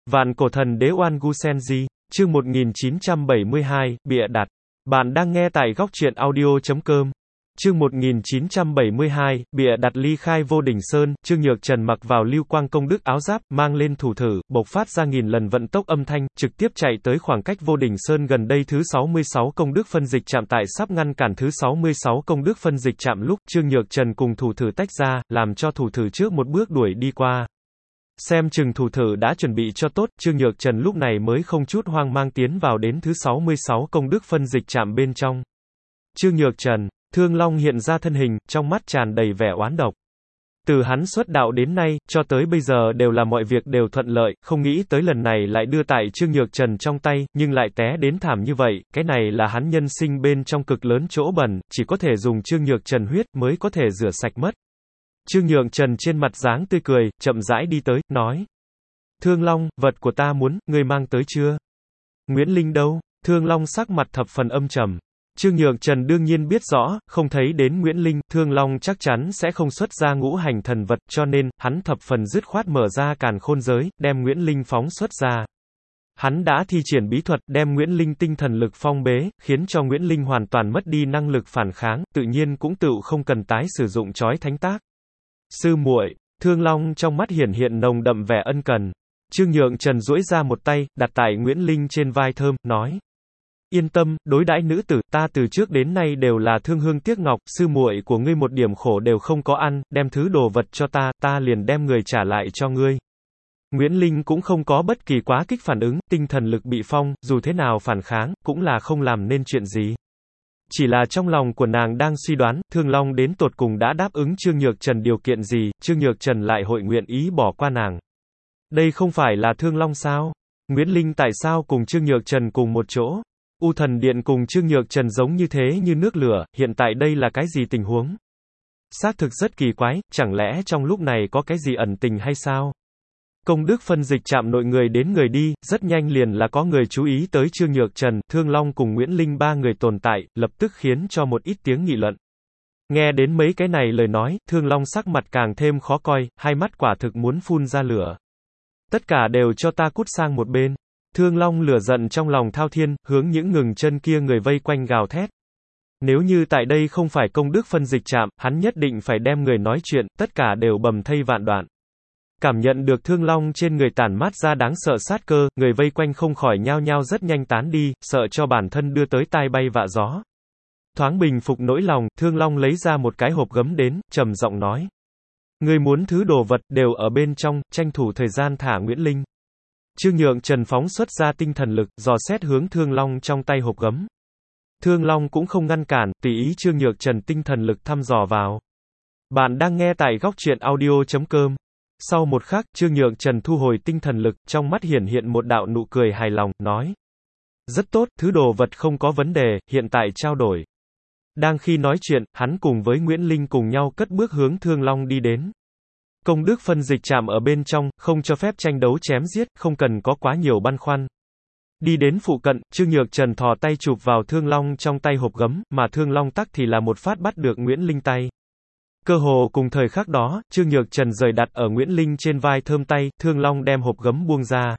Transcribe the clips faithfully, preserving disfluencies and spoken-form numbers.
Vạn cổ thần đế Oan Gu Senji, chương một nghìn chín trăm bảy mươi hai, bịa đặt. Bạn đang nghe tại góc truyện audio chấm com. Chương một nghìn chín trăm bảy mươi hai, bịa đặt ly khai vô đỉnh sơn, Trương Nhược Trần mặc vào lưu quang công đức áo giáp, mang lên thủ thử, bộc phát ra nghìn lần vận tốc âm thanh, trực tiếp chạy tới khoảng cách vô đỉnh sơn gần đây thứ sáu mươi sáu công đức phân dịch chạm tại sắp ngăn cản thứ sáu mươi sáu công đức phân dịch chạm lúc, Trương Nhược Trần cùng thủ thử tách ra, làm cho thủ thử trước một bước đuổi đi qua. Xem chừng thủ thử đã chuẩn bị cho tốt, Trương Nhược Trần lúc này mới không chút hoang mang tiến vào đến thứ sáu mươi sáu công đức phân dịch chạm bên trong. Trương Nhược Trần, Thương Long hiện ra thân hình, trong mắt tràn đầy vẻ oán độc. Từ hắn xuất đạo đến nay, cho tới bây giờ đều là mọi việc đều thuận lợi, không nghĩ tới lần này lại đưa tại Trương Nhược Trần trong tay, nhưng lại té đến thảm như vậy, cái này là hắn nhân sinh bên trong cực lớn chỗ bẩn, chỉ có thể dùng Trương Nhược Trần huyết mới có thể rửa sạch mất. Trương Nhược Trần trên mặt dáng tươi cười, chậm rãi đi tới, nói. Thương Long, vật của ta muốn, ngươi mang tới chưa? Nguyễn Linh đâu? Thương Long sắc mặt thập phần âm trầm. Trương Nhược Trần đương nhiên biết rõ, không thấy đến Nguyễn Linh, Thương Long chắc chắn sẽ không xuất ra ngũ hành thần vật, cho nên, hắn thập phần dứt khoát mở ra càn khôn giới, đem Nguyễn Linh phóng xuất ra. Hắn đã thi triển bí thuật, đem Nguyễn Linh tinh thần lực phong bế, khiến cho Nguyễn Linh hoàn toàn mất đi năng lực phản kháng, tự nhiên cũng tự không cần tái sử dụng chói thánh tác. Sư muội, Thương Long trong mắt hiển hiện nồng đậm vẻ ân cần. Trương Nhược Trần duỗi ra một tay, đặt tại Nguyễn Linh trên vai thơm, nói. Yên tâm, đối đãi nữ tử, ta từ trước đến nay đều là thương hương tiếc ngọc, sư muội của ngươi một điểm khổ đều không có ăn, đem thứ đồ vật cho ta, ta liền đem người trả lại cho ngươi. Nguyễn Linh cũng không có bất kỳ quá kích phản ứng, tinh thần lực bị phong, dù thế nào phản kháng, cũng là không làm nên chuyện gì. Chỉ là trong lòng của nàng đang suy đoán, Thương Long đến tột cùng đã đáp ứng Trương Nhược Trần điều kiện gì, Trương Nhược Trần lại hội nguyện ý bỏ qua nàng. Đây không phải là Thương Long sao? Nguyễn Linh tại sao cùng Trương Nhược Trần cùng một chỗ? U Thần Điện cùng Trương Nhược Trần giống như thế như nước lửa, hiện tại đây là cái gì tình huống? Xác thực rất kỳ quái, chẳng lẽ trong lúc này có cái gì ẩn tình hay sao? Công đức phân dịch chạm nội người đến người đi, rất nhanh liền là có người chú ý tới Trương Nhược Trần, Thương Long cùng Nguyễn Linh ba người tồn tại, lập tức khiến cho một ít tiếng nghị luận. Nghe đến mấy cái này lời nói, Thương Long sắc mặt càng thêm khó coi, hai mắt quả thực muốn phun ra lửa. Tất cả đều cho ta cút sang một bên. Thương Long lửa giận trong lòng thao thiên, hướng những ngừng chân kia người vây quanh gào thét. Nếu như tại đây không phải công đức phân dịch chạm, hắn nhất định phải đem người nói chuyện, tất cả đều bầm thây vạn đoạn. Cảm nhận được Thương Long trên người tản mát ra đáng sợ sát cơ, người vây quanh không khỏi nhao nhao rất nhanh tán đi, sợ cho bản thân đưa tới tai bay vạ gió. Thoáng bình phục nỗi lòng, Thương Long lấy ra một cái hộp gấm đến, trầm giọng nói. Người muốn thứ đồ vật, đều ở bên trong, tranh thủ thời gian thả Nguyễn Linh. Trương Nhược Trần phóng xuất ra tinh thần lực, dò xét hướng Thương Long trong tay hộp gấm. Thương Long cũng không ngăn cản, tùy ý Trương Nhược Trần tinh thần lực thăm dò vào. Bạn đang nghe tại góc truyện audio chấm com. Sau một khắc, Trương Nhược Trần thu hồi tinh thần lực, trong mắt hiển hiện một đạo nụ cười hài lòng, nói. Rất tốt, thứ đồ vật không có vấn đề, hiện tại trao đổi. Đang khi nói chuyện, hắn cùng với Nguyễn Linh cùng nhau cất bước hướng Thương Long đi đến. Công đức phân dịch chạm ở bên trong, không cho phép tranh đấu chém giết, không cần có quá nhiều băn khoăn. Đi đến phụ cận, Trương Nhược Trần thò tay chụp vào Thương Long trong tay hộp gấm, mà Thương Long tắc thì là một phát bắt được Nguyễn Linh tay. Cơ hồ cùng thời khắc đó, Trương Nhược Trần rời đặt ở Nguyễn Linh trên vai thơm tay, Thương Long đem hộp gấm buông ra.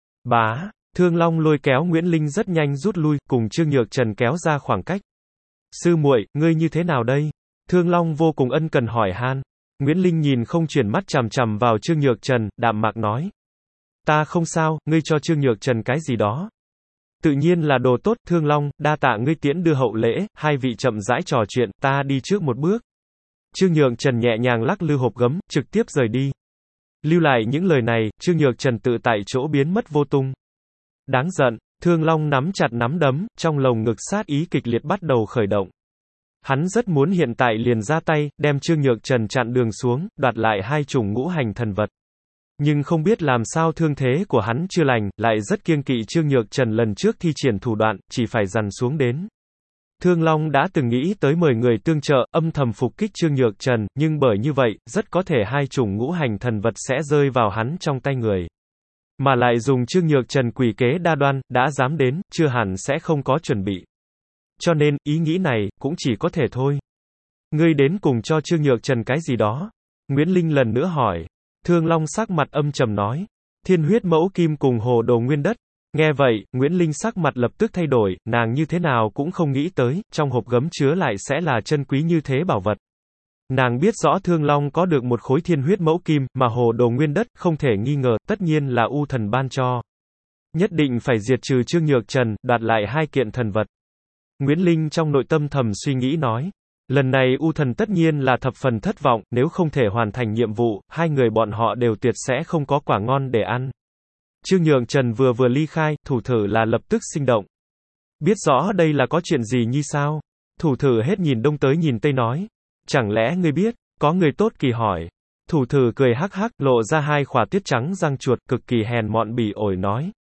Bá, Thương Long lôi kéo Nguyễn Linh rất nhanh rút lui, cùng Trương Nhược Trần kéo ra khoảng cách. Sư muội, ngươi như thế nào đây? Thương Long vô cùng ân cần hỏi han. Nguyễn Linh nhìn không chuyển mắt chằm chằm vào Trương Nhược Trần, đạm mạc nói. Ta không sao, ngươi cho Trương Nhược Trần cái gì đó. Tự nhiên là đồ tốt, Thương Long, đa tạ ngươi tiễn đưa hậu lễ, hai vị chậm rãi trò chuyện, ta đi trước một bước. Trương Nhược Trần nhẹ nhàng lắc lư hộp gấm, trực tiếp rời đi. Lưu lại những lời này, Trương Nhược Trần tự tại chỗ biến mất vô tung. Đáng giận, Thương Long nắm chặt nắm đấm, trong lồng ngực sát ý kịch liệt bắt đầu khởi động. Hắn rất muốn hiện tại liền ra tay, đem Trương Nhược Trần chặn đường xuống, đoạt lại hai chủng ngũ hành thần vật. Nhưng không biết làm sao thương thế của hắn chưa lành, lại rất kiêng kỵ Trương Nhược Trần lần trước thi triển thủ đoạn, chỉ phải dằn xuống đến. Thương Long đã từng nghĩ tới mời người tương trợ, âm thầm phục kích Trương Nhược Trần, nhưng bởi như vậy, rất có thể hai chủng ngũ hành thần vật sẽ rơi vào hắn trong tay người. Mà lại dùng Trương Nhược Trần quỷ kế đa đoan, đã dám đến, chưa hẳn sẽ không có chuẩn bị. Cho nên, ý nghĩ này, cũng chỉ có thể thôi. Ngươi đến cùng cho Trương Nhược Trần cái gì đó? Nguyễn Linh lần nữa hỏi. Thương Long sắc mặt âm trầm nói. Thiên huyết mẫu kim cùng hồ đồ nguyên đất. Nghe vậy, Nguyễn Linh sắc mặt lập tức thay đổi, nàng như thế nào cũng không nghĩ tới, trong hộp gấm chứa lại sẽ là chân quý như thế bảo vật. Nàng biết rõ Thương Long có được một khối thiên huyết mẫu kim, mà hồ đồ nguyên đất, không thể nghi ngờ, tất nhiên là U Thần ban cho. Nhất định phải diệt trừ Trương Nhược Trần, đoạt lại hai kiện thần vật. Nguyễn Linh trong nội tâm thầm suy nghĩ nói. Lần này U Thần tất nhiên là thập phần thất vọng, nếu không thể hoàn thành nhiệm vụ, hai người bọn họ đều tuyệt sẽ không có quả ngon để ăn. Trương Nhược Trần vừa vừa ly khai, thủ thử là lập tức sinh động. Biết rõ đây là có chuyện gì như sao? Thủ thử hết nhìn đông tới nhìn tây nói. Chẳng lẽ ngươi biết? Có người tốt kỳ hỏi. Thủ thử cười hắc hắc, lộ ra hai khỏa tuyết trắng răng chuột, cực kỳ hèn mọn bỉ ổi nói.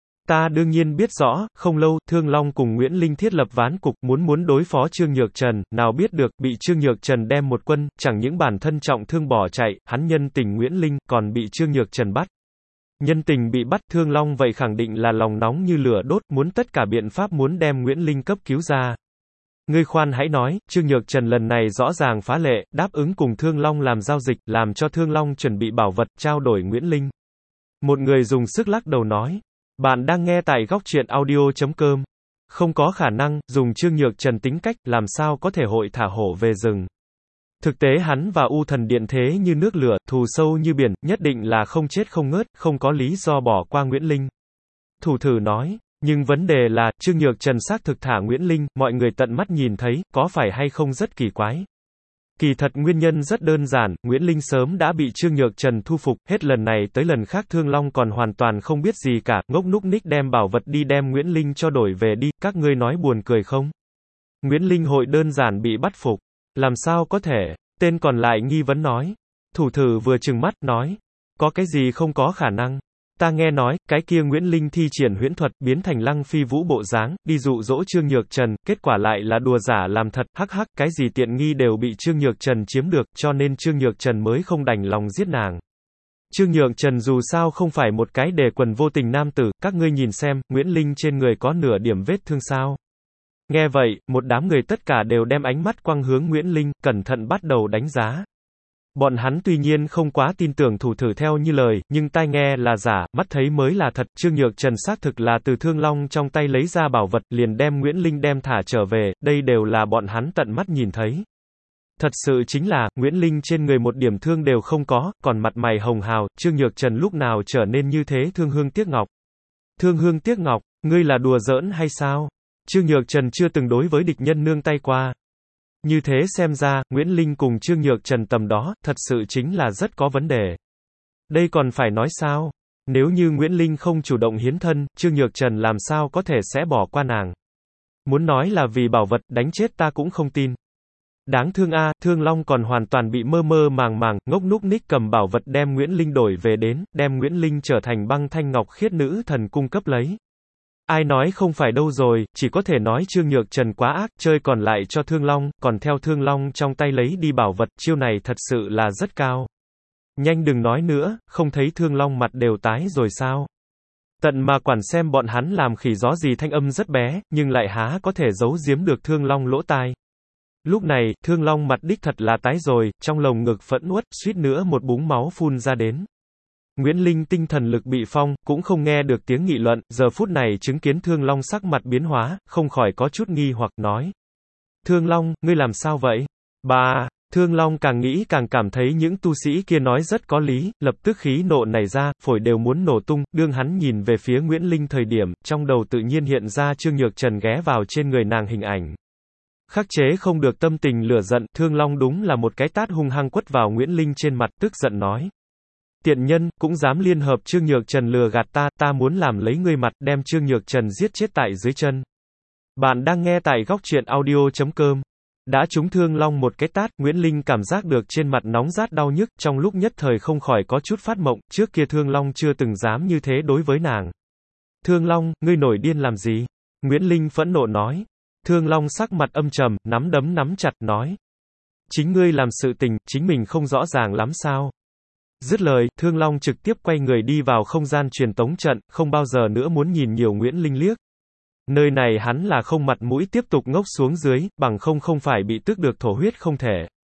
Ta đương nhiên biết rõ, không lâu, Thương Long cùng Nguyễn Linh thiết lập ván cục, muốn muốn đối phó Trương Nhược Trần, nào biết được, bị Trương Nhược Trần đem một quân, chẳng những bản thân trọng thương bỏ chạy, hắn nhân tình Nguyễn Linh, còn bị Trương Nhược Trần bắt. Nhân tình bị bắt, Thương Long vậy khẳng định là lòng nóng như lửa đốt, muốn tất cả biện pháp muốn đem Nguyễn Linh cấp cứu ra. Ngươi khoan hãy nói, Trương Nhược Trần lần này rõ ràng phá lệ, đáp ứng cùng Thương Long làm giao dịch, làm cho Thương Long chuẩn bị bảo vật, trao đổi Nguyễn Linh. Một người dùng sức lắc đầu nói. Bạn đang nghe tại góc truyện audio chấm com. Không có khả năng, dùng Trương Nhược Trần tính cách, làm sao có thể hội thả hổ về rừng. Thực tế hắn và U Thần Điện thế như nước lửa, thù sâu như biển, nhất định là không chết không ngớt, không có lý do bỏ qua Nguyễn Linh. Thủ thử nói, nhưng vấn đề là, Trương Nhược Trần xác thực thả Nguyễn Linh, mọi người tận mắt nhìn thấy, có phải hay không rất kỳ quái. Kỳ thật nguyên nhân rất đơn giản, Nguyễn Linh sớm đã bị Trương Nhược Trần thu phục, hết lần này tới lần khác Thương Long còn hoàn toàn không biết gì cả, ngốc núc ních đem bảo vật đi đem Nguyễn Linh cho đổi về đi, các ngươi nói buồn cười không? Nguyễn Linh hội đơn giản bị bắt phục, làm sao có thể, tên còn lại nghi vấn nói. Thủ thử vừa trừng mắt, nói, có cái gì không có khả năng. Ta nghe nói, cái kia Nguyễn Linh thi triển huyễn thuật, biến thành Lăng Phi Vũ bộ dáng, đi dụ dỗ Trương Nhược Trần, kết quả lại là đùa giả làm thật, hắc hắc, cái gì tiện nghi đều bị Trương Nhược Trần chiếm được, cho nên Trương Nhược Trần mới không đành lòng giết nàng. Trương Nhược Trần dù sao không phải một cái đề quần vô tình nam tử, các ngươi nhìn xem, Nguyễn Linh trên người có nửa điểm vết thương sao. Nghe vậy, một đám người tất cả đều đem ánh mắt quăng hướng Nguyễn Linh, cẩn thận bắt đầu đánh giá. Bọn hắn tuy nhiên không quá tin tưởng thủ thử theo như lời, nhưng tai nghe là giả, mắt thấy mới là thật, Trương Nhược Trần xác thực là từ Thương Long trong tay lấy ra bảo vật, liền đem Nguyễn Linh đem thả trở về, đây đều là bọn hắn tận mắt nhìn thấy. Thật sự chính là, Nguyễn Linh trên người một điểm thương đều không có, còn mặt mày hồng hào, Trương Nhược Trần lúc nào trở nên như thế thương hương tiếc ngọc. Thương hương tiếc ngọc, ngươi là đùa giỡn hay sao? Trương Nhược Trần chưa từng đối với địch nhân nương tay qua. Như thế xem ra, Nguyễn Linh cùng Trương Nhược Trần tầm đó, thật sự chính là rất có vấn đề. Đây còn phải nói sao? Nếu như Nguyễn Linh không chủ động hiến thân, Trương Nhược Trần làm sao có thể sẽ bỏ qua nàng? Muốn nói là vì bảo vật, đánh chết ta cũng không tin. Đáng thương a, Thương Long còn hoàn toàn bị mơ mơ màng màng, ngốc núc ních cầm bảo vật đem Nguyễn Linh đổi về đến, đem Nguyễn Linh trở thành băng thanh ngọc khiết nữ thần cung cấp lấy. Ai nói không phải đâu rồi, chỉ có thể nói Trương Nhược Trần quá ác, chơi còn lại cho Thương Long, còn theo Thương Long trong tay lấy đi bảo vật, chiêu này thật sự là rất cao. Nhanh đừng nói nữa, không thấy Thương Long mặt đều tái rồi sao? Tận mà quản xem bọn hắn làm khỉ gió gì thanh âm rất bé, nhưng lại há có thể giấu giếm được Thương Long lỗ tai. Lúc này, Thương Long mặt đích thật là tái rồi, trong lồng ngực phẫn uất, suýt nữa một búng máu phun ra đến. Nguyễn Linh tinh thần lực bị phong, cũng không nghe được tiếng nghị luận, giờ phút này chứng kiến Thương Long sắc mặt biến hóa, không khỏi có chút nghi hoặc nói. Thương Long, ngươi làm sao vậy? Bà, Thương Long càng nghĩ càng cảm thấy những tu sĩ kia nói rất có lý, lập tức khí nộ nảy ra, phổi đều muốn nổ tung, đương hắn nhìn về phía Nguyễn Linh thời điểm, trong đầu tự nhiên hiện ra Trương Nhược Trần ghé vào trên người nàng hình ảnh. Khắc chế không được tâm tình lửa giận, Thương Long đúng là một cái tát hung hăng quất vào Nguyễn Linh trên mặt, tức giận nói. Tiện nhân, cũng dám liên hợp Trương Nhược Trần lừa gạt ta, ta muốn làm lấy ngươi mặt, đem Trương Nhược Trần giết chết tại dưới chân. Bạn đang nghe tại góc truyện audio chấm com. Đã trúng Thương Long một cái tát, Nguyễn Linh cảm giác được trên mặt nóng rát đau nhức, trong lúc nhất thời không khỏi có chút phát mộng, trước kia Thương Long chưa từng dám như thế đối với nàng. Thương Long, ngươi nổi điên làm gì? Nguyễn Linh phẫn nộ nói. Thương Long sắc mặt âm trầm, nắm đấm nắm chặt, nói. Chính ngươi làm sự tình, chính mình không rõ ràng lắm sao? Dứt lời, Thương Long trực tiếp quay người đi vào không gian truyền tống trận, không bao giờ nữa muốn nhìn nhiều Nguyễn Linh liếc. Nơi này hắn là không mặt mũi tiếp tục ngốc xuống dưới, bằng không không phải bị tức được thổ huyết không thể.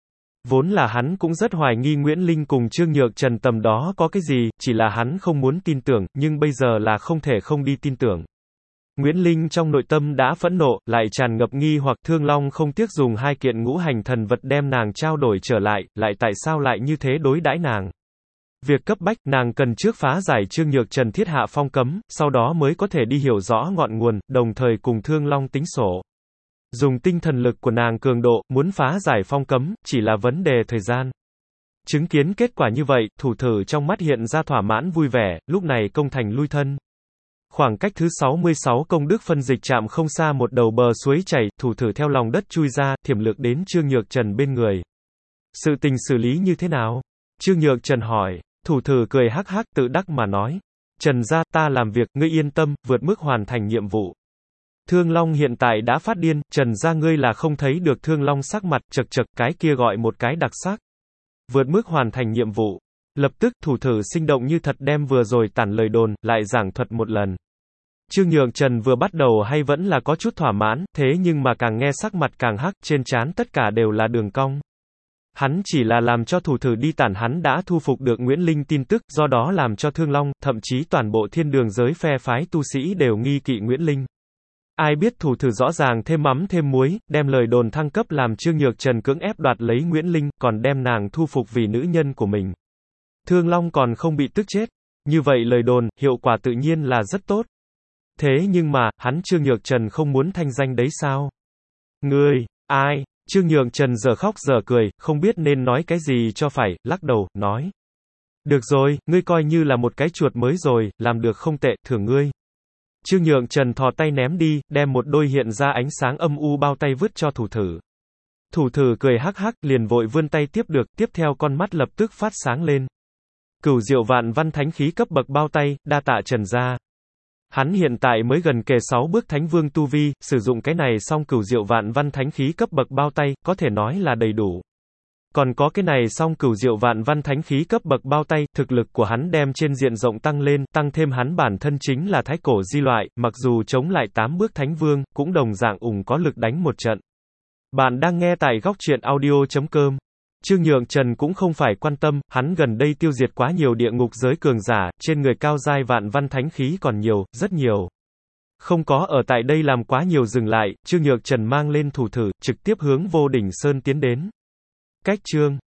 Vốn là hắn cũng rất hoài nghi Nguyễn Linh cùng Trương Nhược Trần tầm đó có cái gì, chỉ là hắn không muốn tin tưởng, nhưng bây giờ là không thể không đi tin tưởng. Nguyễn Linh trong nội tâm đã phẫn nộ, lại tràn ngập nghi hoặc Thương Long không tiếc dùng hai kiện ngũ hành thần vật đem nàng trao đổi trở lại, lại tại sao lại như thế đối đãi nàng. Việc cấp bách, nàng cần trước phá giải Trương Nhược Trần thiết hạ phong cấm, sau đó mới có thể đi hiểu rõ ngọn nguồn, đồng thời cùng Thương Long tính sổ. Dùng tinh thần lực của nàng cường độ, muốn phá giải phong cấm, chỉ là vấn đề thời gian. Chứng kiến kết quả như vậy, thủ thử trong mắt hiện ra thỏa mãn vui vẻ, lúc này công thành lui thân. Khoảng cách thứ sáu mươi sáu công đức phân dịch trạm không xa một đầu bờ suối chảy, thủ thử theo lòng đất chui ra, thiểm lược đến Trương Nhược Trần bên người. Sự tình xử lý như thế nào? Trương Nhược Trần hỏi, thủ thử cười hắc hắc tự đắc mà nói. Trần gia, ta làm việc, ngươi yên tâm, vượt mức hoàn thành nhiệm vụ. Thương Long hiện tại đã phát điên, Trần gia ngươi là không thấy được Thương Long sắc mặt, chật chật, cái kia gọi một cái đặc sắc. Vượt mức hoàn thành nhiệm vụ. Lập tức, thủ thử sinh động như thật đem vừa rồi tản lời đồn, lại giảng thuật một lần. Trương Nhược Trần vừa bắt đầu hay vẫn là có chút thỏa mãn, thế nhưng mà càng nghe sắc mặt càng hắc, trên trán tất cả đều là đường cong. Hắn chỉ là làm cho thủ thử đi tản hắn đã thu phục được Nguyễn Linh tin tức, do đó làm cho Thương Long, thậm chí toàn bộ thiên đường giới phe phái tu sĩ đều nghi kỵ Nguyễn Linh. Ai biết thủ thử rõ ràng thêm mắm thêm muối, đem lời đồn thăng cấp làm Trương Nhược Trần cưỡng ép đoạt lấy Nguyễn Linh, còn đem nàng thu phục vì nữ nhân của mình. Thương Long còn không bị tức chết. Như vậy lời đồn, hiệu quả tự nhiên là rất tốt. Thế nhưng mà, hắn Trương Nhược Trần không muốn thanh danh đấy sao? Ngươi, ai? Trương Nhược Trần giờ khóc giờ cười, không biết nên nói cái gì cho phải, lắc đầu, nói. Được rồi, ngươi coi như là một cái chuột mới rồi, làm được không tệ, thưởng ngươi. Trương Nhược Trần thò tay ném đi, đem một đôi hiện ra ánh sáng âm u bao tay vứt cho thủ thử. Thủ thử cười hắc hắc, liền vội vươn tay tiếp được, tiếp theo con mắt lập tức phát sáng lên. Cửu diệu vạn văn thánh khí cấp bậc bao tay, đa tạ Trần gia. Hắn hiện tại mới gần kề sáu bước thánh vương tu vi, sử dụng cái này xong cửu diệu vạn văn thánh khí cấp bậc bao tay, có thể nói là đầy đủ. Còn có cái này xong cửu diệu vạn văn thánh khí cấp bậc bao tay, thực lực của hắn đem trên diện rộng tăng lên, tăng thêm hắn bản thân chính là thái cổ di loại, mặc dù chống lại tám bước thánh vương, cũng đồng dạng ủng có lực đánh một trận. Bạn đang nghe tại góc truyện audio chấm com. Trương Nhược Trần cũng không phải quan tâm, hắn gần đây tiêu diệt quá nhiều địa ngục giới cường giả, trên người cao giai vạn văn thánh khí còn nhiều, rất nhiều. Không có ở tại đây làm quá nhiều dừng lại, Trương Nhược Trần mang lên thủ thử, trực tiếp hướng Vô Đỉnh Sơn tiến đến. Cách chương